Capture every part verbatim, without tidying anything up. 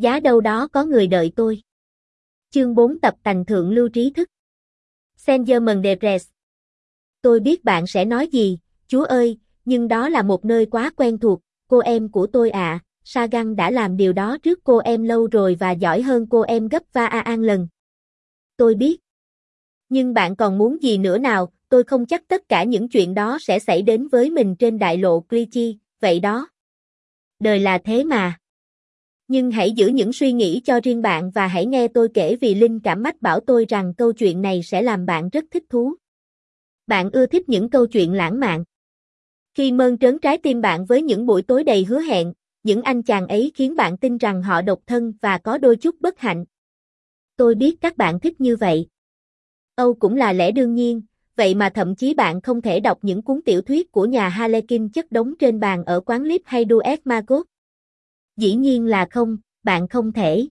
Giá đâu đó có người đợi tôi. Chương bốn tập tành thượng lưu trí thức. Saint-Germain-des-Prés. Tôi biết bạn sẽ nói gì, chúa ơi, nhưng đó là một nơi quá quen thuộc, cô em của tôi ạ, à, Sagan đã làm điều đó trước cô em lâu rồi và giỏi hơn cô em gấp va an lần. Tôi biết. Nhưng bạn còn muốn gì nữa nào, tôi không chắc tất cả những chuyện đó sẽ xảy đến với mình trên đại lộ Clichy, vậy đó. Đời là thế mà. Nhưng hãy giữ những suy nghĩ cho riêng bạn và hãy nghe tôi kể vì linh cảm mách bảo tôi rằng câu chuyện này sẽ làm bạn rất thích thú. Bạn ưa thích những câu chuyện lãng mạn. Khi mơn trớn trái tim bạn với những buổi tối đầy hứa hẹn, những anh chàng ấy khiến bạn tin rằng họ độc thân và có đôi chút bất hạnh. Tôi biết các bạn thích như vậy. Âu cũng là lẽ đương nhiên, vậy mà thậm chí bạn không thể đọc những cuốn tiểu thuyết của nhà Harlequin chất đống trên bàn ở quán Lip hay Duet Margot. Dĩ nhiên là không, bạn không thể.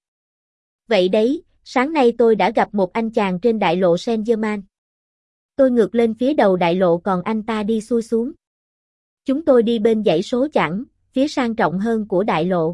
Vậy đấy, sáng nay tôi đã gặp một anh chàng trên đại lộ Saint-Germain. Tôi ngược lên phía đầu đại lộ còn anh ta đi xuôi xuống. Chúng tôi đi bên dãy số chẵn, phía sang trọng hơn của đại lộ.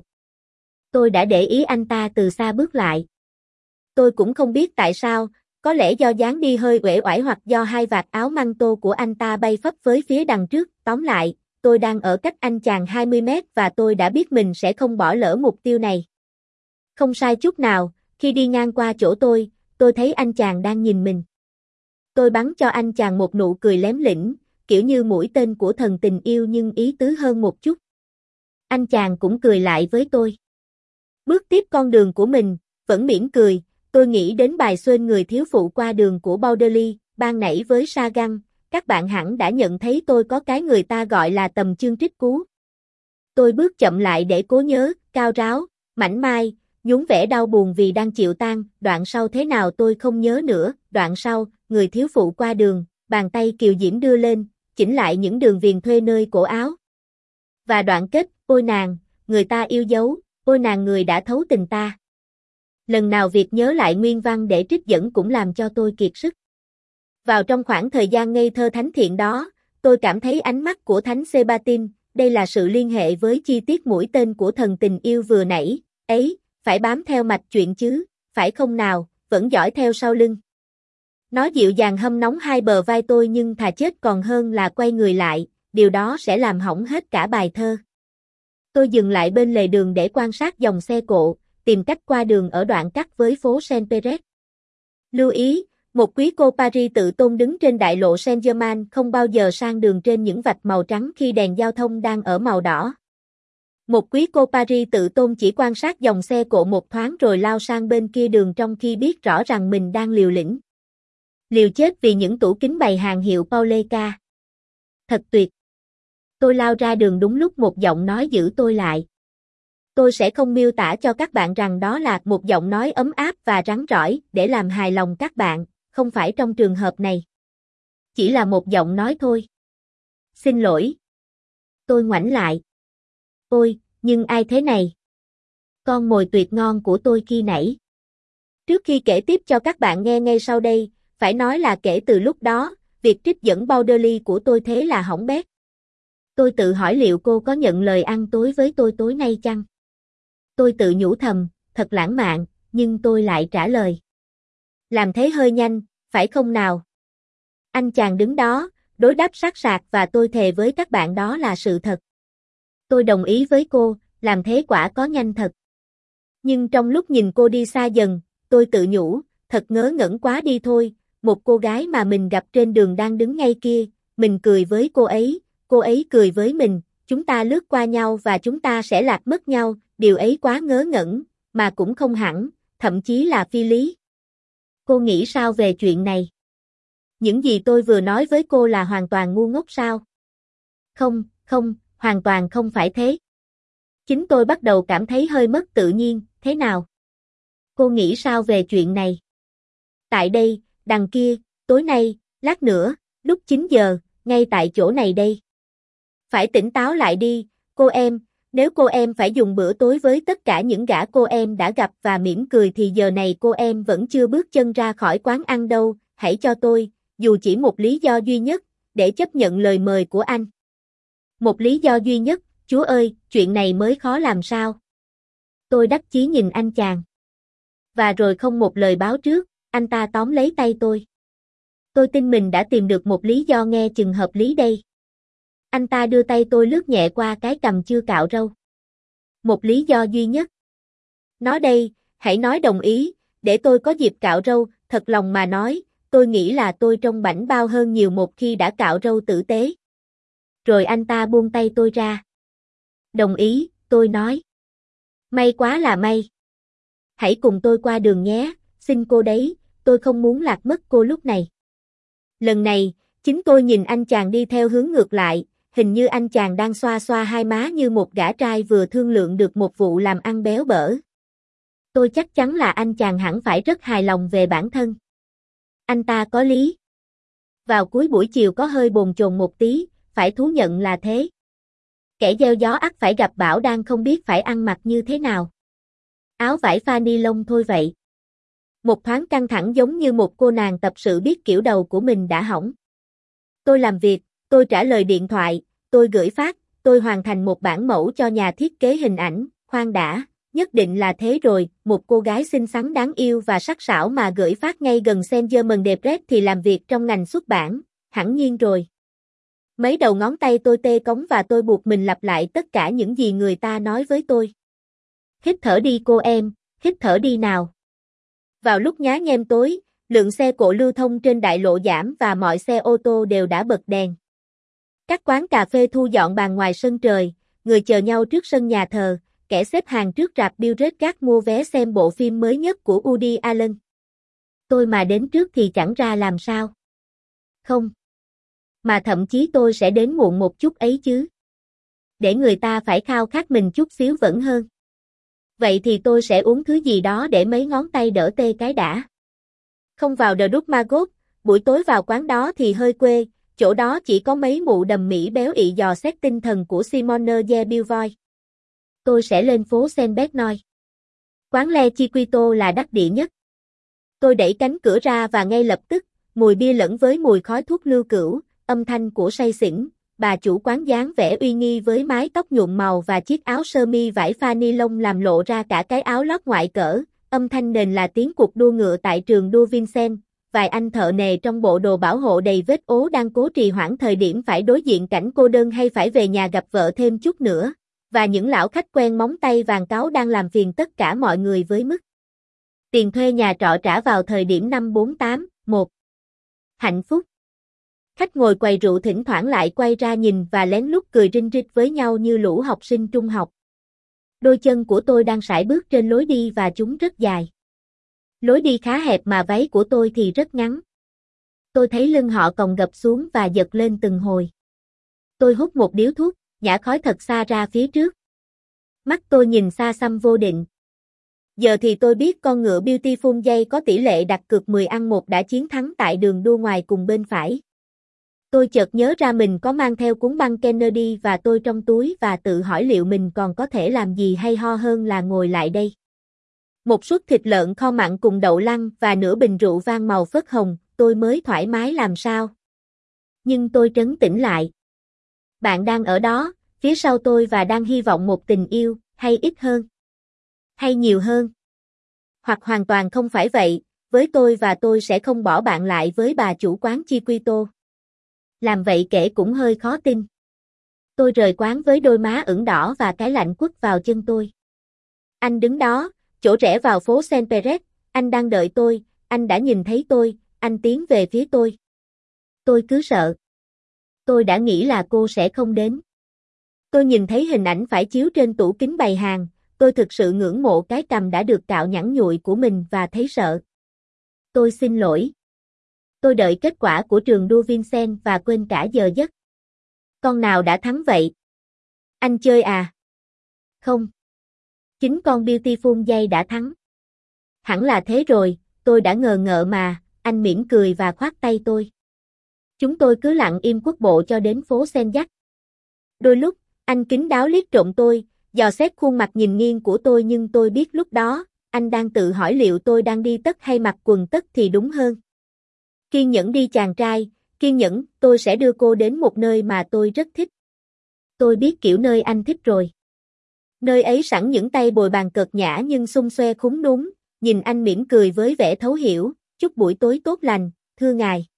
Tôi đã để ý anh ta từ xa bước lại. Tôi cũng không biết tại sao, có lẽ do dáng đi hơi uể oải hoặc do hai vạt áo măng tô của anh ta bay phấp với phía đằng trước, tóm lại, tôi đang ở cách anh chàng hai mươi mét và tôi đã biết mình sẽ không bỏ lỡ mục tiêu này. Không sai chút nào, khi đi ngang qua chỗ tôi, tôi thấy anh chàng đang nhìn mình. Tôi bắn cho anh chàng một nụ cười lém lĩnh, kiểu như mũi tên của thần tình yêu nhưng ý tứ hơn một chút. Anh chàng cũng cười lại với tôi. Bước tiếp con đường của mình, vẫn mỉm cười, tôi nghĩ đến bài xuyên người thiếu phụ qua đường của Baudelaire, ban nãy với Sagan, các bạn hẳn đã nhận thấy tôi có cái người ta gọi là tầm chương trích cú. Tôi bước chậm lại để cố nhớ, cao ráo, mảnh mai, nhún vẻ đau buồn vì đang chịu tan, đoạn sau thế nào tôi không nhớ nữa, đoạn sau, người thiếu phụ qua đường, bàn tay kiều diễm đưa lên, chỉnh lại những đường viền thuê nơi cổ áo. Và đoạn kết, ôi nàng, người ta yêu dấu, ôi nàng người đã thấu tình ta. Lần nào việc nhớ lại nguyên văn để trích dẫn cũng làm cho tôi kiệt sức. Vào trong khoảng thời gian ngây thơ thánh thiện đó, tôi cảm thấy ánh mắt của Thánh Sébastien, đây là sự liên hệ với chi tiết mũi tên của thần tình yêu vừa nãy, ấy, phải bám theo mạch chuyện chứ, phải không nào, vẫn dõi theo sau lưng. Nó dịu dàng hâm nóng hai bờ vai tôi nhưng thà chết còn hơn là quay người lại, điều đó sẽ làm hỏng hết cả bài thơ. Tôi dừng lại bên lề đường để quan sát dòng xe cộ, tìm cách qua đường ở đoạn cắt với phố Saint-Péret. Lưu ý, một quý cô Paris tự tôn đứng trên đại lộ Saint-Germain không bao giờ sang đường trên những vạch màu trắng khi đèn giao thông đang ở màu đỏ. Một quý cô Paris tự tôn chỉ quan sát dòng xe cộ một thoáng rồi lao sang bên kia đường trong khi biết rõ rằng mình đang liều lĩnh. Liều chết vì những tủ kính bày hàng hiệu Pauleka. Thật tuyệt. Tôi lao ra đường đúng lúc một giọng nói giữ tôi lại. Tôi sẽ không miêu tả cho các bạn rằng đó là một giọng nói ấm áp và rắn rỏi để làm hài lòng các bạn, không phải trong trường hợp này. Chỉ là một giọng nói thôi. Xin lỗi. Tôi ngoảnh lại. Ôi, nhưng ai thế này? Con mồi tuyệt ngon của tôi khi nãy. Trước khi kể tiếp cho các bạn nghe ngay sau đây, phải nói là kể từ lúc đó, việc trích dẫn Baudelaire của tôi thế là hỏng bét. Tôi tự hỏi liệu cô có nhận lời ăn tối với tôi tối nay chăng? Tôi tự nhủ thầm, thật lãng mạn, nhưng tôi lại trả lời. Làm thế hơi nhanh, phải không nào? Anh chàng đứng đó, đối đáp sát sạc và tôi thề với các bạn đó là sự thật. Tôi đồng ý với cô, làm thế quả có nhanh thật. Nhưng trong lúc nhìn cô đi xa dần, tôi tự nhủ, thật ngớ ngẩn quá đi thôi, một cô gái mà mình gặp trên đường đang đứng ngay kia, mình cười với cô ấy, cô ấy cười với mình, chúng ta lướt qua nhau và chúng ta sẽ lạc mất nhau, điều ấy quá ngớ ngẩn, mà cũng không hẳn, thậm chí là phi lý. Cô nghĩ sao về chuyện này? Những gì tôi vừa nói với cô là hoàn toàn ngu ngốc sao? Không, không, hoàn toàn không phải thế. Chính tôi bắt đầu cảm thấy hơi mất tự nhiên, thế nào? Cô nghĩ sao về chuyện này? Tại đây, đằng kia, tối nay, lát nữa, lúc chín giờ, ngay tại chỗ này đây. Phải tỉnh táo lại đi, cô em, nếu cô em phải dùng bữa tối với tất cả những gã cô em đã gặp và mỉm cười thì giờ này cô em vẫn chưa bước chân ra khỏi quán ăn đâu, hãy cho tôi, dù chỉ một lý do duy nhất, để chấp nhận lời mời của anh. Một lý do duy nhất, chúa ơi, chuyện này mới khó làm sao? Tôi đắc chí nhìn anh chàng. Và rồi không một lời báo trước, anh ta tóm lấy tay tôi. Tôi tin mình đã tìm được một lý do nghe chừng hợp lý đây. Anh ta đưa tay tôi lướt nhẹ qua cái cằm chưa cạo râu. Một lý do duy nhất. Nói đây, hãy nói đồng ý, để tôi có dịp cạo râu, thật lòng mà nói, tôi nghĩ là tôi trông bảnh bao hơn nhiều một khi đã cạo râu tử tế. Rồi anh ta buông tay tôi ra. Đồng ý, tôi nói. May quá là may. Hãy cùng tôi qua đường nhé, xin cô đấy, tôi không muốn lạc mất cô lúc này. Lần này, chính tôi nhìn anh chàng đi theo hướng ngược lại, hình như anh chàng đang xoa xoa hai má như một gã trai vừa thương lượng được một vụ làm ăn béo bở. Tôi chắc chắn là anh chàng hẳn phải rất hài lòng về bản thân. Anh ta có lý. Vào cuối buổi chiều có hơi bồn chồn một tí, phải thú nhận là thế. Kẻ gieo gió ắt phải gặp bão đang không biết phải ăn mặc như thế nào. Áo vải pha ni lông thôi vậy. Một thoáng căng thẳng giống như một cô nàng tập sự biết kiểu đầu của mình đã hỏng. Tôi làm việc, tôi trả lời điện thoại, tôi gửi fax, tôi hoàn thành một bản mẫu cho nhà thiết kế hình ảnh, khoan đã, nhất định là thế rồi, một cô gái xinh xắn đáng yêu và sắc sảo mà gửi fax ngay gần Saint Germain des Prés thì làm việc trong ngành xuất bản, hẳn nhiên rồi. Mấy đầu ngón tay tôi tê cống và tôi buộc mình lặp lại tất cả những gì người ta nói với tôi. Hít thở đi cô em, hít thở đi nào. Vào lúc nhá nhem tối, lượng xe cộ lưu thông trên đại lộ giảm và mọi xe ô tô đều đã bật đèn. Các quán cà phê thu dọn bàn ngoài sân trời, người chờ nhau trước sân nhà thờ, kẻ xếp hàng trước rạp Beauregard mua vé xem bộ phim mới nhất của Woody Allen. Tôi mà đến trước thì chẳng ra làm sao. Không. Mà thậm chí tôi sẽ đến muộn một chút ấy chứ. Để người ta phải khao khát mình chút xíu vẫn hơn. Vậy thì tôi sẽ uống thứ gì đó để mấy ngón tay đỡ tê cái đã. Không vào The Duc Magot, buổi tối vào quán đó thì hơi quê, chỗ đó chỉ có mấy mụ đầm mỹ béo ị dò xét tinh thần của Simone de Beauvoir. Tôi sẽ lên phố Saint Bernard. Quán Le Chiquito là đắc địa nhất. Tôi đẩy cánh cửa ra và ngay lập tức, mùi bia lẫn với mùi khói thuốc lưu cữu, âm thanh của say xỉn, bà chủ quán dáng vẻ uy nghi với mái tóc nhuộm màu và chiếc áo sơ mi vải pha ni lông làm lộ ra cả cái áo lót ngoại cỡ, âm thanh nền là tiếng cuộc đua ngựa tại trường đua Vincennes, vài anh thợ nề trong bộ đồ bảo hộ đầy vết ố đang cố trì hoãn thời điểm phải đối diện cảnh cô đơn hay phải về nhà gặp vợ thêm chút nữa, và những lão khách quen móng tay vàng cáu đang làm phiền tất cả mọi người với mức tiền thuê nhà trọ trả vào thời điểm năm bốn tám, một. Hạnh phúc. Khách ngồi quầy rượu thỉnh thoảng lại quay ra nhìn và lén lút cười rinh rít với nhau như lũ học sinh trung học. Đôi chân của tôi đang sải bước trên lối đi và chúng rất dài. Lối đi khá hẹp mà váy của tôi thì rất ngắn. Tôi thấy lưng họ còng gập xuống và giật lên từng hồi. Tôi hút một điếu thuốc, nhả khói thật xa ra phía trước. Mắt tôi nhìn xa xăm vô định. Giờ thì tôi biết con ngựa Beautiful dây có tỷ lệ đặt cược mười ăn một đã chiến thắng tại đường đua ngoài cùng bên phải. Tôi chợt nhớ ra mình có mang theo cuốn băng Kennedy và tôi trong túi và tự hỏi liệu mình còn có thể làm gì hay ho hơn là ngồi lại đây. Một suất thịt lợn kho mặn cùng đậu lăng và nửa bình rượu vang màu phớt hồng, tôi mới thoải mái làm sao. Nhưng tôi trấn tĩnh lại. Bạn đang ở đó, phía sau tôi và đang hy vọng một tình yêu, hay ít hơn? Hay nhiều hơn? Hoặc hoàn toàn không phải vậy, với tôi và tôi sẽ không bỏ bạn lại với bà chủ quán Chiquito. Làm vậy kể cũng hơi khó tin. Tôi rời quán với đôi má ửng đỏ và cái lạnh quất vào chân tôi. Anh đứng đó, chỗ rẽ vào phố Saint Perret, anh đang đợi tôi, anh đã nhìn thấy tôi, anh tiến về phía tôi. Tôi cứ sợ. Tôi đã nghĩ là cô sẽ không đến. Tôi nhìn thấy hình ảnh phải chiếu trên tủ kính bày hàng, tôi thực sự ngưỡng mộ cái cằm đã được cạo nhẵn nhụi của mình và thấy sợ. Tôi xin lỗi. Tôi đợi kết quả của trường đua Vincennes và quên cả giờ giấc. Con nào đã thắng vậy? Anh chơi à? Không. Chính con Beautiful dây đã thắng. Hẳn là thế rồi, tôi đã ngờ ngợ mà, anh mỉm cười và khoát tay tôi. Chúng tôi cứ lặng im quốc bộ cho đến phố Saint-Jacques. Đôi lúc, anh kín đáo liếc trộm tôi, dò xét khuôn mặt nhìn nghiêng của tôi nhưng tôi biết lúc đó, anh đang tự hỏi liệu tôi đang đi tất hay mặc quần tất thì đúng hơn. Kiên nhẫn đi chàng trai, kiên nhẫn, tôi sẽ đưa cô đến một nơi mà tôi rất thích. Tôi biết kiểu nơi anh thích rồi. Nơi ấy sẵn những tay bồi bàn cợt nhã nhưng xung xoe khúm núm, nhìn anh mỉm cười với vẻ thấu hiểu, chúc buổi tối tốt lành, thưa ngài.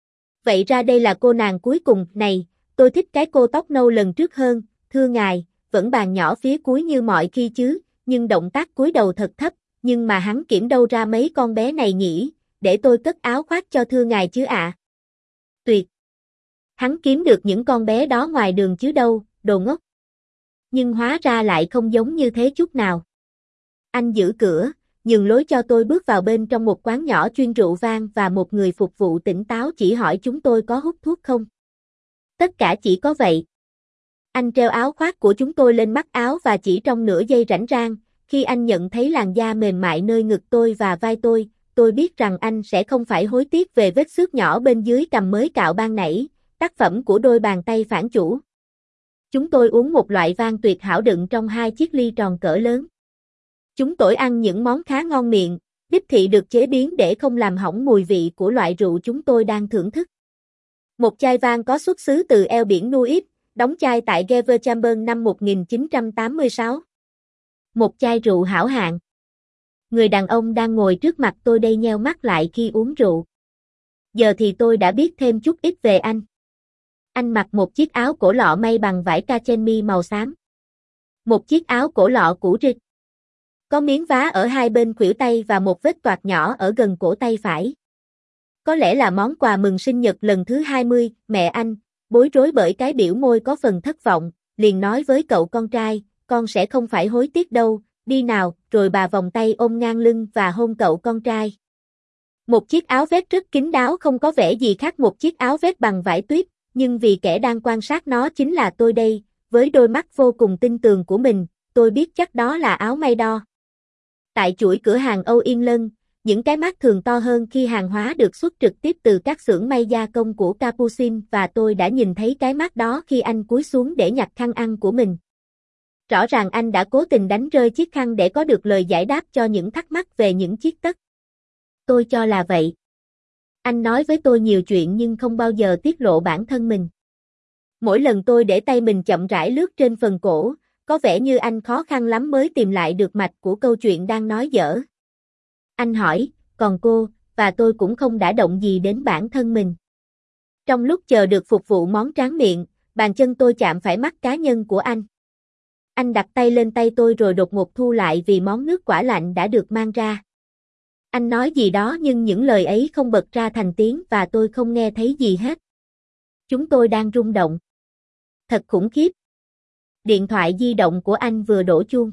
Vậy ra đây là cô nàng cuối cùng, này, tôi thích cái cô tóc nâu lần trước hơn, thưa ngài, vẫn bàn nhỏ phía cuối như mọi khi chứ, nhưng động tác cúi đầu thật thấp, nhưng mà hắn kiểm đâu ra mấy con bé này nhỉ, để tôi cất áo khoác cho thưa ngài chứ ạ. À. Tuyệt! Hắn kiếm được những con bé đó ngoài đường chứ đâu, đồ ngốc. Nhưng hóa ra lại không giống như thế chút nào. Anh giữ cửa, nhường lối cho tôi bước vào bên trong một quán nhỏ chuyên rượu vang và một người phục vụ tỉnh táo chỉ hỏi chúng tôi có hút thuốc không. Tất cả chỉ có vậy. Anh treo áo khoác của chúng tôi lên mắt áo và chỉ trong nửa giây rảnh rang, khi anh nhận thấy làn da mềm mại nơi ngực tôi và vai tôi, tôi biết rằng anh sẽ không phải hối tiếc về vết xước nhỏ bên dưới cằm mới cạo ban nãy, tác phẩm của đôi bàn tay phản chủ. Chúng tôi uống một loại vang tuyệt hảo đựng trong hai chiếc ly tròn cỡ lớn. Chúng tôi ăn những món khá ngon miệng, đích thị được chế biến để không làm hỏng mùi vị của loại rượu chúng tôi đang thưởng thức. Một chai vang có xuất xứ từ eo biển Nuit, đóng chai tại Gewürztramber năm một nghìn chín trăm tám mươi sáu. Một chai rượu hảo hạng. Người đàn ông đang ngồi trước mặt tôi đây nheo mắt lại khi uống rượu. Giờ thì tôi đã biết thêm chút ít về anh. Anh mặc một chiếc áo cổ lọ may bằng vải cashmere màu xám. Một chiếc áo cổ lọ cũ rích. Có miếng vá ở hai bên khuỷu tay và một vết toạc nhỏ ở gần cổ tay phải. Có lẽ là món quà mừng sinh nhật lần thứ hai mươi, mẹ anh, bối rối bởi cái biểu môi có phần thất vọng, liền nói với cậu con trai, con sẽ không phải hối tiếc đâu, đi nào, rồi bà vòng tay ôm ngang lưng và hôn cậu con trai. Một chiếc áo vest rất kín đáo không có vẻ gì khác một chiếc áo vest bằng vải tuyết, nhưng vì kẻ đang quan sát nó chính là tôi đây, với đôi mắt vô cùng tin tường của mình, tôi biết chắc đó là áo may đo. Tại chuỗi cửa hàng Âu Yên Lân, những cái mác thường to hơn khi hàng hóa được xuất trực tiếp từ các xưởng may gia công của Capuchin và tôi đã nhìn thấy cái mác đó khi anh cúi xuống để nhặt khăn ăn của mình. Rõ ràng anh đã cố tình đánh rơi chiếc khăn để có được lời giải đáp cho những thắc mắc về những chiếc tất. Tôi cho là vậy. Anh nói với tôi nhiều chuyện nhưng không bao giờ tiết lộ bản thân mình. Mỗi lần tôi để tay mình chậm rãi lướt trên phần cổ, có vẻ như anh khó khăn lắm mới tìm lại được mạch của câu chuyện đang nói dở. Anh hỏi, còn cô, và tôi cũng không đã động gì đến bản thân mình. Trong lúc chờ được phục vụ món tráng miệng, bàn chân tôi chạm phải mắt cá nhân của anh. Anh đặt tay lên tay tôi rồi đột ngột thu lại vì món nước quả lạnh đã được mang ra. Anh nói gì đó nhưng những lời ấy không bật ra thành tiếng và tôi không nghe thấy gì hết. Chúng tôi đang rung động. Thật khủng khiếp. Điện thoại di động của anh vừa đổ chuông.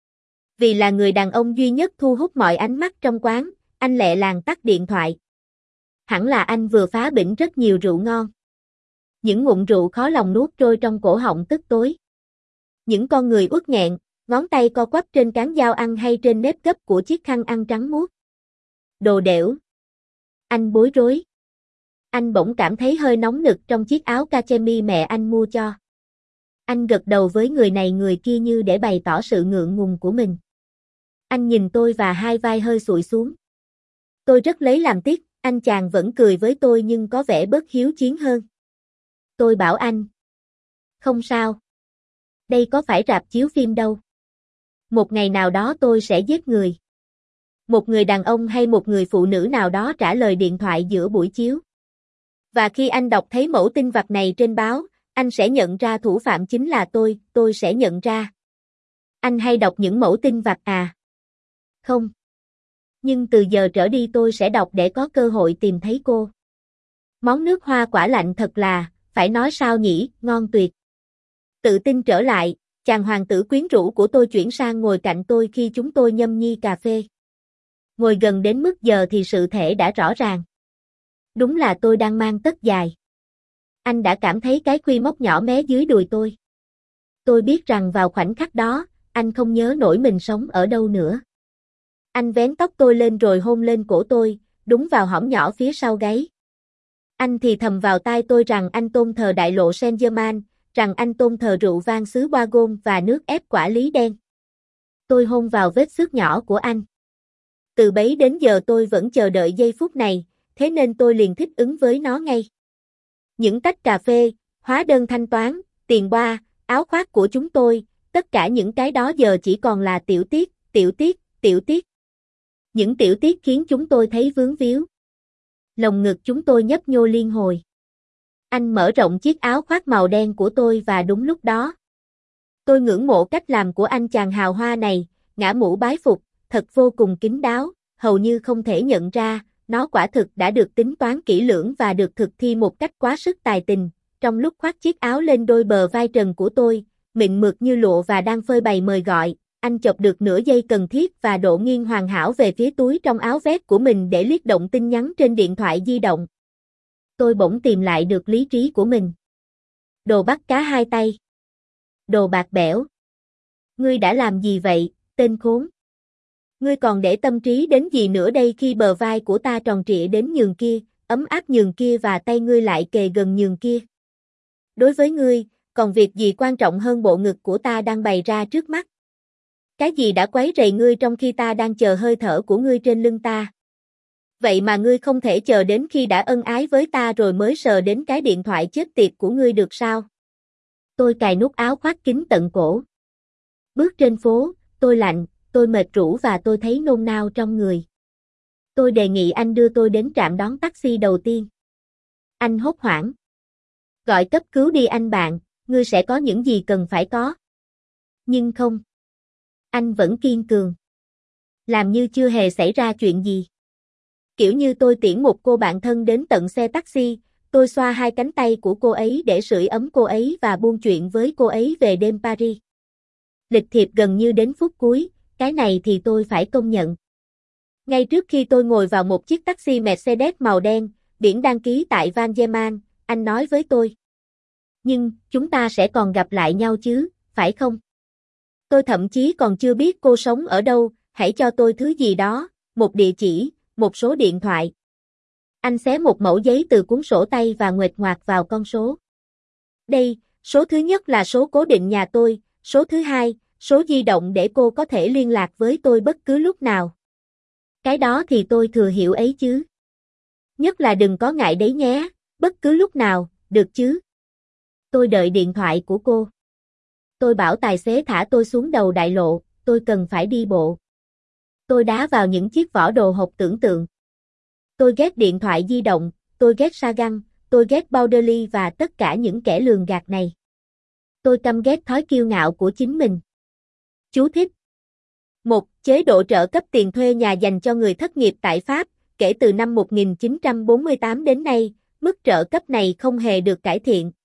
Vì là người đàn ông duy nhất thu hút mọi ánh mắt trong quán, anh lẹ làng tắt điện thoại. Hẳn là anh vừa phá bỉnh rất nhiều rượu ngon. Những ngụm rượu khó lòng nuốt trôi trong cổ họng tức tối. Những con người uất nghẹn, ngón tay co quắp trên cán dao ăn hay trên nếp gấp của chiếc khăn ăn trắng muốt. Đồ đểu. Anh bối rối. Anh bỗng cảm thấy hơi nóng nực trong chiếc áo cashmere mẹ anh mua cho. Anh gật đầu với người này người kia như để bày tỏ sự ngượng ngùng của mình. Anh nhìn tôi và hai vai hơi sụi xuống. Tôi rất lấy làm tiếc, anh chàng vẫn cười với tôi nhưng có vẻ bớt hiếu chiến hơn. Tôi bảo anh. Không sao. Đây có phải rạp chiếu phim đâu. Một ngày nào đó tôi sẽ giết người. Một người đàn ông hay một người phụ nữ nào đó trả lời điện thoại giữa buổi chiếu. Và khi anh đọc thấy mẫu tin vặt này trên báo, anh sẽ nhận ra thủ phạm chính là tôi, tôi sẽ nhận ra. Anh hay đọc những mẫu tin vặt à? Không. Nhưng từ giờ trở đi tôi sẽ đọc để có cơ hội tìm thấy cô. Món nước hoa quả lạnh thật là, phải nói sao nhỉ, ngon tuyệt. Tự tin trở lại, chàng hoàng tử quyến rũ của tôi chuyển sang ngồi cạnh tôi khi chúng tôi nhâm nhi cà phê. Ngồi gần đến mức giờ thì sự thể đã rõ ràng. Đúng là tôi đang mang tất dài. Anh đã cảm thấy cái khuy móc nhỏ mé dưới đùi tôi. Tôi biết rằng vào khoảnh khắc đó, anh không nhớ nổi mình sống ở đâu nữa. Anh vén tóc tôi lên rồi hôn lên cổ tôi, đúng vào hõm nhỏ phía sau gáy. Anh thì thầm vào tai tôi rằng anh tôn thờ đại lộ Saint-Germain, rằng anh tôn thờ rượu vang xứ Bourgogne và nước ép quả lý đen. Tôi hôn vào vết xước nhỏ của anh. Từ bấy đến giờ tôi vẫn chờ đợi giây phút này, thế nên tôi liền thích ứng với nó ngay. Những tách cà phê, hóa đơn thanh toán, tiền boa, áo khoác của chúng tôi, tất cả những cái đó giờ chỉ còn là tiểu tiết, tiểu tiết, tiểu tiết. Những tiểu tiết khiến chúng tôi thấy vướng víu. Lồng ngực chúng tôi nhấp nhô liên hồi. Anh mở rộng chiếc áo khoác màu đen của tôi và đúng lúc đó. Tôi ngưỡng mộ cách làm của anh chàng hào hoa này, ngã mũ bái phục, thật vô cùng kín đáo, hầu như không thể nhận ra, nó quả thực đã được tính toán kỹ lưỡng và được thực thi một cách quá sức tài tình. Trong lúc khoác chiếc áo lên đôi bờ vai trần của tôi, mịn mượt như lụa và đang phơi bày mời gọi, anh chộp được nửa giây cần thiết và độ nghiêng hoàn hảo về phía túi trong áo vest của mình để liếc động tin nhắn trên điện thoại di động. Tôi bỗng tìm lại được lý trí của mình. Đồ bắt cá hai tay. Đồ bạc bẽo. Ngươi đã làm gì vậy, tên khốn? Ngươi còn để tâm trí đến gì nữa đây khi bờ vai của ta tròn trịa đến nhường kia, ấm áp nhường kia và tay ngươi lại kề gần nhường kia. Đối với ngươi, còn việc gì quan trọng hơn bộ ngực của ta đang bày ra trước mắt? Cái gì đã quấy rầy ngươi trong khi ta đang chờ hơi thở của ngươi trên lưng ta? Vậy mà ngươi không thể chờ đến khi đã ân ái với ta rồi mới sờ đến cái điện thoại chết tiệt của ngươi được sao? Tôi cài nút áo khoác kín tận cổ. Bước trên phố, tôi lạnh, tôi mệt rũ và tôi thấy nôn nao trong người. Tôi đề nghị anh đưa tôi đến trạm đón taxi đầu tiên. Anh hốt hoảng. Gọi cấp cứu đi anh bạn, ngươi sẽ có những gì cần phải có. Nhưng không. Anh vẫn kiên cường. Làm như chưa hề xảy ra chuyện gì. Kiểu như tôi tiễn một cô bạn thân đến tận xe taxi, tôi xoa hai cánh tay của cô ấy để sưởi ấm cô ấy và buôn chuyện với cô ấy về đêm Paris. Lịch thiệp gần như đến phút cuối, cái này thì tôi phải công nhận. Ngay trước khi tôi ngồi vào một chiếc taxi Mercedes màu đen, biển đăng ký tại Van Diemen, anh nói với tôi. Nhưng, chúng ta sẽ còn gặp lại nhau chứ, phải không? Tôi thậm chí còn chưa biết cô sống ở đâu, hãy cho tôi thứ gì đó, một địa chỉ, một số điện thoại. Anh xé một mẩu giấy từ cuốn sổ tay và nguệch ngoạc vào con số. Đây, số thứ nhất là số cố định nhà tôi, số thứ hai, số di động để cô có thể liên lạc với tôi bất cứ lúc nào. Cái đó thì tôi thừa hiểu ấy chứ. Nhất là đừng có ngại đấy nhé, bất cứ lúc nào, được chứ. Tôi đợi điện thoại của cô. Tôi bảo tài xế thả tôi xuống đầu đại lộ, tôi cần phải đi bộ. Tôi đá vào những chiếc vỏ đồ hộp tưởng tượng. Tôi ghét điện thoại di động, tôi ghét Sagan, tôi ghét Baudelaire và tất cả những kẻ lường gạt này. Tôi căm ghét thói kiêu ngạo của chính mình. Chú thích. một. Chế độ trợ cấp tiền thuê nhà dành cho người thất nghiệp tại Pháp, kể từ năm một nghìn chín trăm bốn mươi tám đến nay, mức trợ cấp này không hề được cải thiện.